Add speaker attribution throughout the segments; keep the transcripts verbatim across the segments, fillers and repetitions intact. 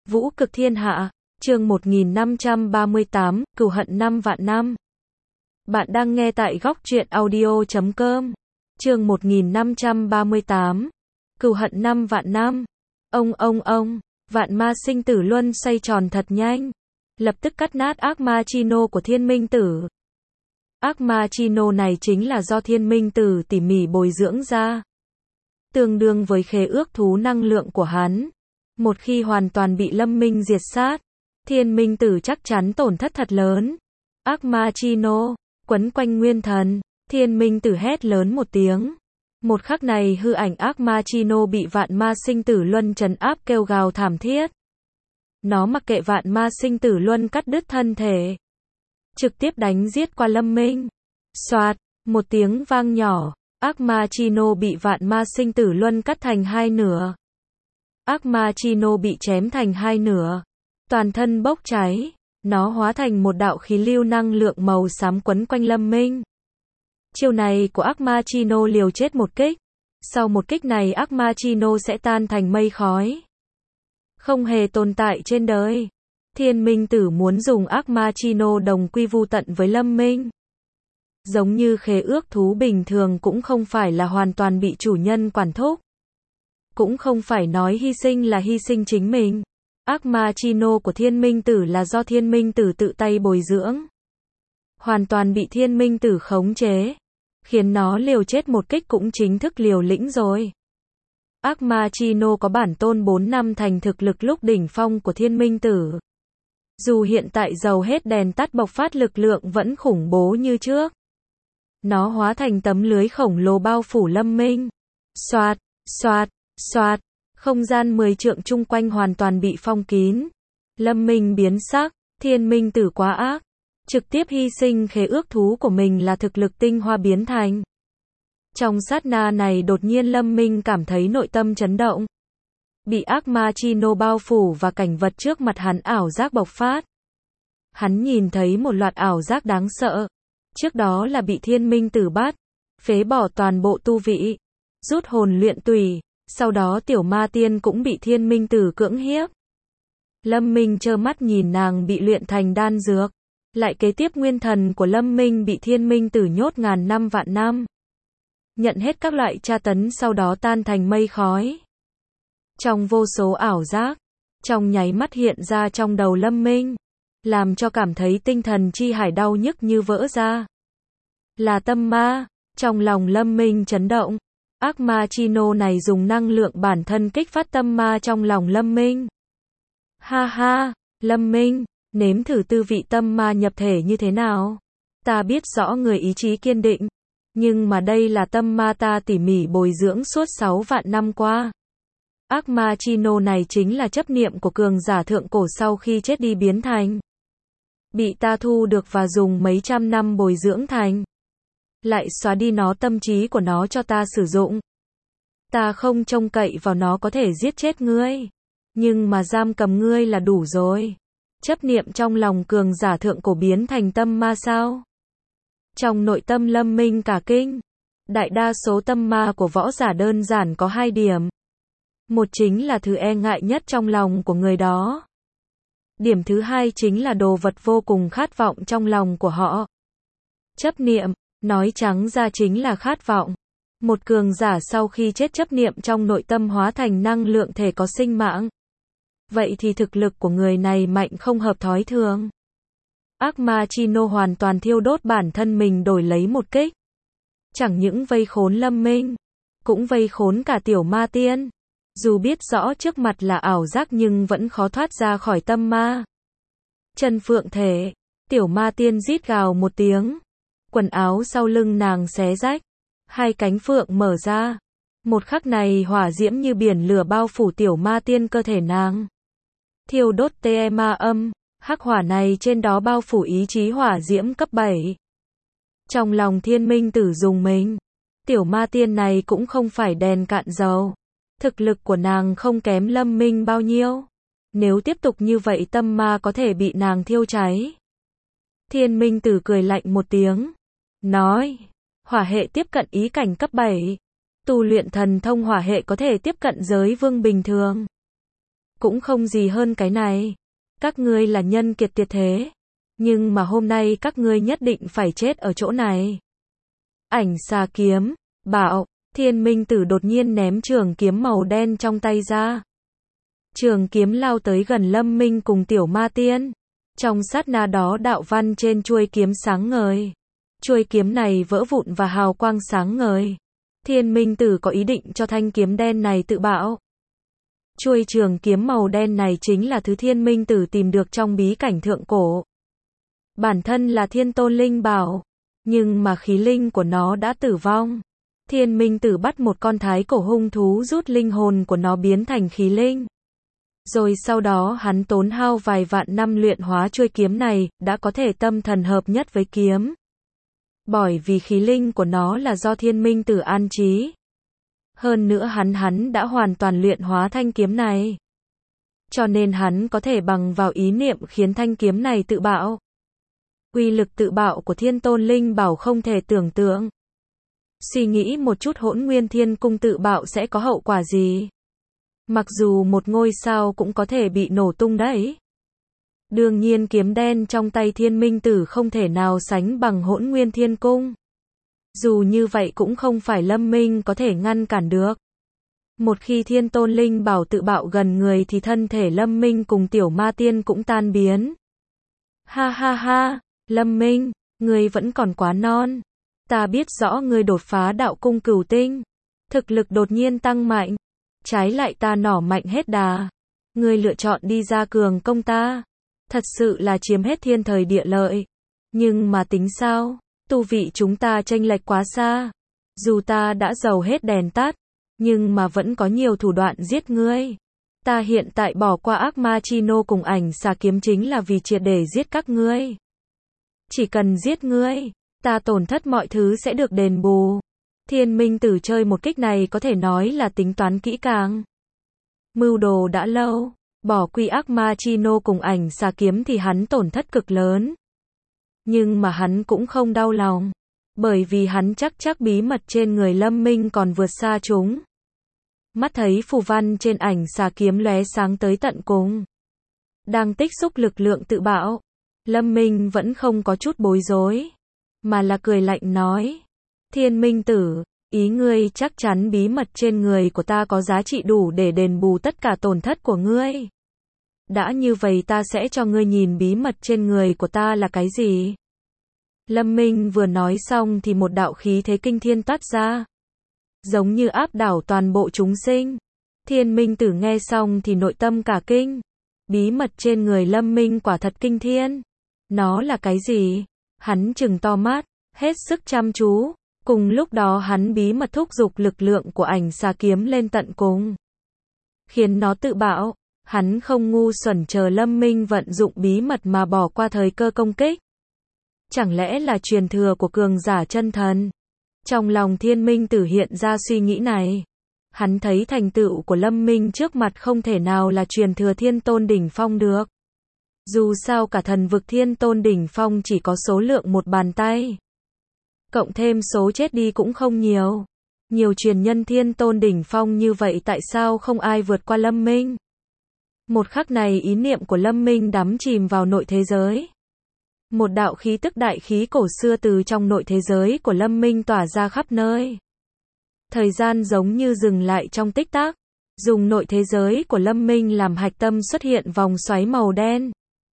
Speaker 1: Vũ cực thiên hạ, chương một nghìn năm trăm ba mươi tám, cừu hận năm vạn năm. Bạn đang nghe tại góc truyện audio chấm com. Chương một nghìn năm trăm ba mươi tám, cừu hận năm vạn năm. Ông ông ông, vạn ma sinh tử luân xoay tròn thật nhanh, lập tức cắt nát ác ma chi nô của thiên minh tử. Ác ma chi nô này chính là do thiên minh tử tỉ mỉ bồi dưỡng ra, tương đương với khế ước thú năng lượng của hắn. Một khi hoàn toàn bị Lâm Minh diệt sát, thiên minh tử chắc chắn tổn thất thật lớn. Ác ma chi nô, quấn quanh nguyên thần, thiên minh tử hét lớn một tiếng. Một khắc này hư ảnh ác ma chi nô bị vạn ma sinh tử luân trấn áp kêu gào thảm thiết. Nó mặc kệ vạn ma sinh tử luân cắt đứt thân thể, trực tiếp đánh giết qua Lâm Minh. Soạt, một tiếng vang nhỏ, ác ma chi nô bị vạn ma sinh tử luân cắt thành hai nửa. Ác ma chi nô bị chém thành hai nửa, toàn thân bốc cháy, nó hóa thành một đạo khí lưu năng lượng màu xám quấn quanh Lâm Minh. Chiêu này của ác ma chi nô liều chết một kích, sau một kích này ác ma chi nô sẽ tan thành mây khói, không hề tồn tại trên đời. Thiên minh tử muốn dùng ác ma chi nô đồng quy vu tận với Lâm Minh. Giống như khế ước thú bình thường cũng không phải là hoàn toàn bị chủ nhân quản thúc, cũng không phải nói hy sinh là hy sinh chính mình. Ác ma chi nô của thiên minh tử là do thiên minh tử tự tay bồi dưỡng, hoàn toàn bị thiên minh tử khống chế, khiến nó liều chết một kích cũng chính thức liều lĩnh rồi. Ác ma chi nô có bản tôn bốn năm thành thực lực lúc đỉnh phong của thiên minh tử. Dù hiện tại dầu hết đèn tắt bộc phát lực lượng vẫn khủng bố như trước. Nó hóa thành tấm lưới khổng lồ bao phủ Lâm Minh. Xoạt, xoạt, xoạt, không gian mười trượng chung quanh hoàn toàn bị phong kín. Lâm Minh biến sắc, thiên minh tử quá ác, trực tiếp hy sinh khế ước thú của mình là thực lực tinh hoa biến thành. Trong sát na này đột nhiên Lâm Minh cảm thấy nội tâm chấn động. Bị ác ma chi nô bao phủ và cảnh vật trước mặt hắn ảo giác bộc phát. Hắn nhìn thấy một loạt ảo giác đáng sợ. Trước đó là bị thiên minh tử bắt, phế bỏ toàn bộ tu vị, rút hồn luyện tùy, sau đó tiểu ma tiên cũng bị thiên minh tử cưỡng hiếp. Lâm Minh trơ mắt nhìn nàng bị luyện thành đan dược, lại kế tiếp nguyên thần của Lâm Minh bị thiên minh tử nhốt ngàn năm vạn năm. Nhận hết các loại tra tấn sau đó tan thành mây khói. Trong vô số ảo giác, trong nháy mắt hiện ra trong đầu Lâm Minh, làm cho cảm thấy tinh thần chi hải đau nhức như vỡ ra. Là tâm ma, trong lòng Lâm Minh chấn động. Ác ma chi nô này dùng năng lượng bản thân kích phát tâm ma trong lòng Lâm Minh. Ha ha, Lâm Minh, nếm thử tư vị tâm ma nhập thể như thế nào. Ta biết rõ người ý chí kiên định, nhưng mà đây là tâm ma ta tỉ mỉ bồi dưỡng suốt sáu vạn năm qua. Ác ma chi nô này chính là chấp niệm của cường giả thượng cổ sau khi chết đi biến thành. Bị ta thu được và dùng mấy trăm năm bồi dưỡng thành. Lại xóa đi nó tâm trí của nó cho ta sử dụng. Ta không trông cậy vào nó có thể giết chết ngươi, nhưng mà giam cầm ngươi là đủ rồi. Chấp niệm trong lòng cường giả thượng cổ biến thành tâm ma sao? Trong nội tâm Lâm Minh cả kinh. Đại đa số tâm ma của võ giả đơn giản có hai điểm. Một chính là thứ e ngại nhất trong lòng của người đó. Điểm thứ hai chính là đồ vật vô cùng khát vọng trong lòng của họ. Chấp niệm, nói trắng ra chính là khát vọng. Một cường giả sau khi chết chấp niệm trong nội tâm hóa thành năng lượng thể có sinh mạng. Vậy thì thực lực của người này mạnh không hợp thói thường. Ác ma chi nô hoàn toàn thiêu đốt bản thân mình đổi lấy một kích. Chẳng những vây khốn Lâm Minh, cũng vây khốn cả tiểu ma tiên. Dù biết rõ trước mặt là ảo giác nhưng vẫn khó thoát ra khỏi tâm ma. Chân phượng thể, tiểu ma tiên rít gào một tiếng. Quần áo sau lưng nàng xé rách, hai cánh phượng mở ra. Một khắc này hỏa diễm như biển lửa bao phủ tiểu ma tiên cơ thể nàng. Thiêu đốt tê ma âm, hắc hỏa này trên đó bao phủ ý chí hỏa diễm cấp bảy. Trong lòng thiên minh tử dùng mình, tiểu ma tiên này cũng không phải đèn cạn dầu. Thực lực của nàng không kém Lâm Minh bao nhiêu. Nếu tiếp tục như vậy tâm ma có thể bị nàng thiêu cháy. Thiên minh tử cười lạnh một tiếng. Nói, hỏa hệ tiếp cận ý cảnh cấp bảy. Tu luyện thần thông hỏa hệ có thể tiếp cận giới vương bình thường. cũng không gì hơn cái này. Các ngươi là nhân kiệt tuyệt thế, nhưng mà hôm nay các ngươi nhất định phải chết ở chỗ này. Ảnh xà kiếm, bảo, Thiên Minh Tử đột nhiên ném trường kiếm màu đen trong tay ra. Trường kiếm lao tới gần Lâm Minh cùng Tiểu Ma Tiên. Trong sát na đó đạo văn trên chuôi kiếm sáng ngời. Chuôi kiếm này vỡ vụn và hào quang sáng ngời. Thiên Minh Tử có ý định cho thanh kiếm đen này tự bạo. Chuôi trường kiếm màu đen này chính là thứ Thiên Minh Tử tìm được trong bí cảnh thượng cổ. Bản thân là thiên tôn linh bảo, nhưng mà khí linh của nó đã tử vong. Thiên Minh Tử bắt một con thái cổ hung thú rút linh hồn của nó biến thành khí linh. Rồi sau đó hắn tốn hao vài vạn năm luyện hóa chuôi kiếm này, đã có thể tâm thần hợp nhất với kiếm. Bởi vì khí linh của nó là do Thiên Minh Tử an trí. Hơn nữa hắn hắn đã hoàn toàn luyện hóa thanh kiếm này. Cho nên hắn có thể bằng vào ý niệm khiến thanh kiếm này tự bạo. Uy lực tự bạo của thiên tôn linh bảo không thể tưởng tượng. Suy nghĩ một chút Hỗn Nguyên Thiên Cung tự bạo sẽ có hậu quả gì? Mặc dù một ngôi sao cũng có thể bị nổ tung đấy. Đương nhiên kiếm đen trong tay Thiên Minh Tử không thể nào sánh bằng Hỗn Nguyên Thiên Cung. Dù như vậy cũng không phải Lâm Minh có thể ngăn cản được. Một khi thiên tôn linh bảo tự bạo gần người thì thân thể Lâm Minh cùng Tiểu Ma Tiên cũng tan biến. Ha ha ha, Lâm Minh, ngươi vẫn còn quá non. Ta biết rõ ngươi đột phá đạo cung cửu tinh. Thực lực đột nhiên tăng mạnh. Trái lại ta nỏ mạnh hết đà. Ngươi lựa chọn đi ra cường công ta. Thật sự là chiếm hết thiên thời địa lợi. Nhưng mà tính sao? Tu vị chúng ta chênh lệch quá xa. Dù ta đã dầu hết đèn tắt, nhưng mà vẫn có nhiều thủ đoạn giết ngươi. Ta hiện tại bỏ qua ác ma chi nô cùng ảnh xà kiếm chính là vì triệt để giết các ngươi. Chỉ cần giết ngươi, ta tổn thất mọi thứ sẽ được đền bù. Thiên Minh Tử chơi một kích này có thể nói là tính toán kỹ càng. Mưu đồ đã lâu, bỏ quy ác ma chi nô cùng ảnh xà kiếm thì hắn tổn thất cực lớn. Nhưng mà hắn cũng không đau lòng, bởi vì hắn chắc chắc bí mật trên người Lâm Minh còn vượt xa chúng. Mắt thấy phù văn trên ảnh xà kiếm lóe sáng tới tận cùng. Đang tích xúc lực lượng tự bạo, Lâm Minh vẫn không có chút bối rối, mà là cười lạnh nói. Thiên Minh Tử, ý ngươi chắc chắn bí mật trên người của ta có giá trị đủ để đền bù tất cả tổn thất của ngươi. Đã như vậy ta sẽ cho ngươi nhìn bí mật trên người của ta là cái gì. Lâm Minh vừa nói xong thì một đạo khí thế kinh thiên toát ra. Giống như áp đảo toàn bộ chúng sinh. Thiên Minh Tử nghe xong thì nội tâm cả kinh. Bí mật trên người Lâm Minh quả thật kinh thiên. Nó là cái gì? Hắn trừng to mắt, hết sức chăm chú. Cùng lúc đó hắn bí mật thúc giục lực lượng của ảnh xà kiếm lên tận cùng. Khiến nó tự bạo. Hắn không ngu xuẩn chờ Lâm Minh vận dụng bí mật mà bỏ qua thời cơ công kích. Chẳng lẽ là truyền thừa của cường giả chân thần? Trong lòng Thiên Minh Tử hiện ra suy nghĩ này. Hắn thấy thành tựu của Lâm Minh trước mặt không thể nào là truyền thừa thiên tôn đỉnh phong được. Dù sao cả thần vực thiên tôn đỉnh phong chỉ có số lượng một bàn tay. Cộng thêm số chết đi cũng không nhiều. Nhiều truyền nhân thiên tôn đỉnh phong như vậy tại sao không ai vượt qua Lâm Minh? Một khắc này ý niệm của Lâm Minh đắm chìm vào nội thế giới. Một đạo khí tức đại khí cổ xưa từ trong nội thế giới của Lâm Minh tỏa ra khắp nơi. Thời gian giống như dừng lại trong tích tắc. Dùng nội thế giới của Lâm Minh làm hạch tâm xuất hiện vòng xoáy màu đen.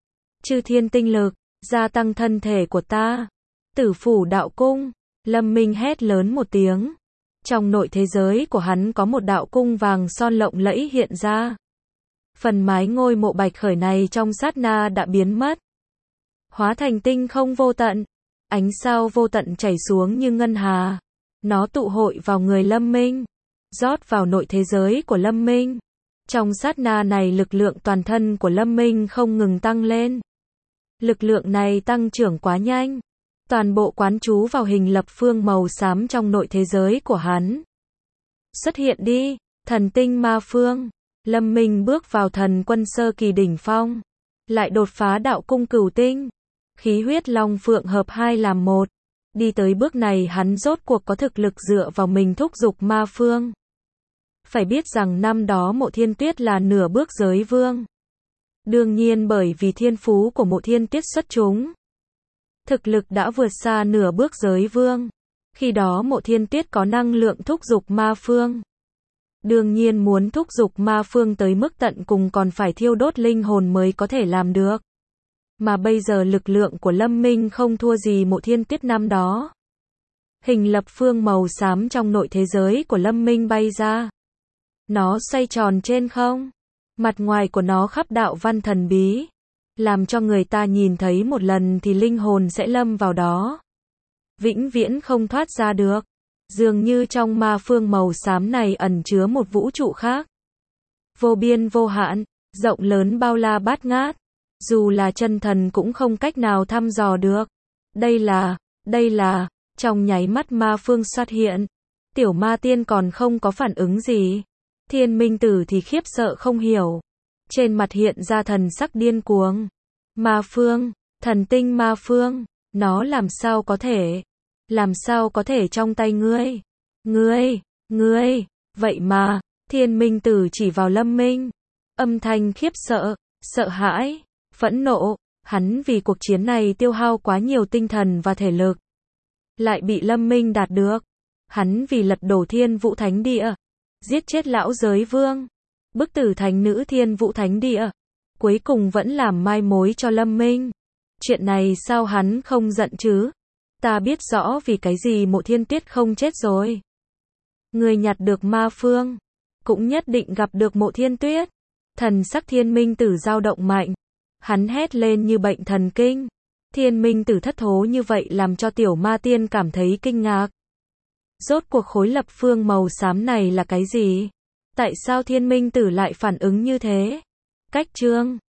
Speaker 1: Chư thiên tinh lực, gia tăng thân thể của ta. Tử phủ đạo cung, Lâm Minh hét lớn một tiếng. Trong nội thế giới của hắn có một đạo cung vàng son lộng lẫy hiện ra. Phần mái ngôi mộ bạch khởi này trong sát na đã biến mất. Hóa thành tinh không vô tận. Ánh sao vô tận chảy xuống như ngân hà. Nó tụ hội vào người Lâm Minh. Rót vào nội thế giới của Lâm Minh. Trong sát na này lực lượng toàn thân của Lâm Minh không ngừng tăng lên. Lực lượng này tăng trưởng quá nhanh. Toàn bộ quán chú vào hình lập phương màu xám trong nội thế giới của hắn. Xuất hiện đi, thần tinh ma phương. Lâm Minh bước vào thần quân sơ kỳ đỉnh phong. Lại đột phá đạo cung cửu tinh. Khí huyết long phượng hợp hai làm một. Đi tới bước này hắn rốt cuộc có thực lực dựa vào mình thúc giục ma phương. Phải biết rằng năm đó Mộ Thiên Tuyết là nửa bước giới vương. Đương nhiên bởi vì thiên phú của Mộ Thiên Tuyết xuất chúng, thực lực đã vượt xa nửa bước giới vương. Khi đó Mộ Thiên Tuyết có năng lượng thúc giục ma phương. Đương nhiên muốn thúc giục ma phương tới mức tận cùng còn phải thiêu đốt linh hồn mới có thể làm được. Mà bây giờ lực lượng của Lâm Minh không thua gì Mộ Thiên Tuyết năm đó. Hình lập phương màu xám trong nội thế giới của Lâm Minh bay ra. Nó xoay tròn trên không. Mặt ngoài của nó khắp đạo văn thần bí, làm cho người ta nhìn thấy một lần thì linh hồn sẽ lâm vào đó, vĩnh viễn không thoát ra được. Dường như trong ma phương màu xám này ẩn chứa một vũ trụ khác, vô biên vô hạn, rộng lớn bao la bát ngát, dù là chân thần cũng không cách nào thăm dò được. Đây là, đây là, trong nháy mắt ma phương xuất hiện, tiểu ma tiên còn không có phản ứng gì. Thiên Minh Tử thì khiếp sợ không hiểu, trên mặt hiện ra thần sắc điên cuồng. Ma phương, thần tinh ma phương, nó làm sao có thể, làm sao có thể trong tay ngươi, ngươi, ngươi, vậy mà, Thiên Minh Tử chỉ vào Lâm Minh, âm thanh khiếp sợ, sợ hãi, phẫn nộ, hắn vì cuộc chiến này tiêu hao quá nhiều tinh thần và thể lực, lại bị Lâm Minh đạt được, hắn vì lật đổ Thiên Vũ Thánh Địa, giết chết lão giới vương, bức tử thánh nữ Thiên Vũ Thánh Địa, cuối cùng vẫn làm mai mối cho Lâm Minh. Chuyện này sao hắn không giận chứ? Ta biết rõ vì cái gì Mộ Thiên Tuyết không chết rồi. Người nhặt được ma phương, cũng nhất định gặp được Mộ Thiên Tuyết. Thần sắc Thiên Minh Tử dao động mạnh. Hắn hét lên như bệnh thần kinh. Thiên Minh Tử thất thố như vậy làm cho tiểu ma tiên cảm thấy kinh ngạc. Rốt cuộc khối lập phương màu xám này là cái gì? Tại sao Thiên Minh Tử lại phản ứng như thế? Cách chương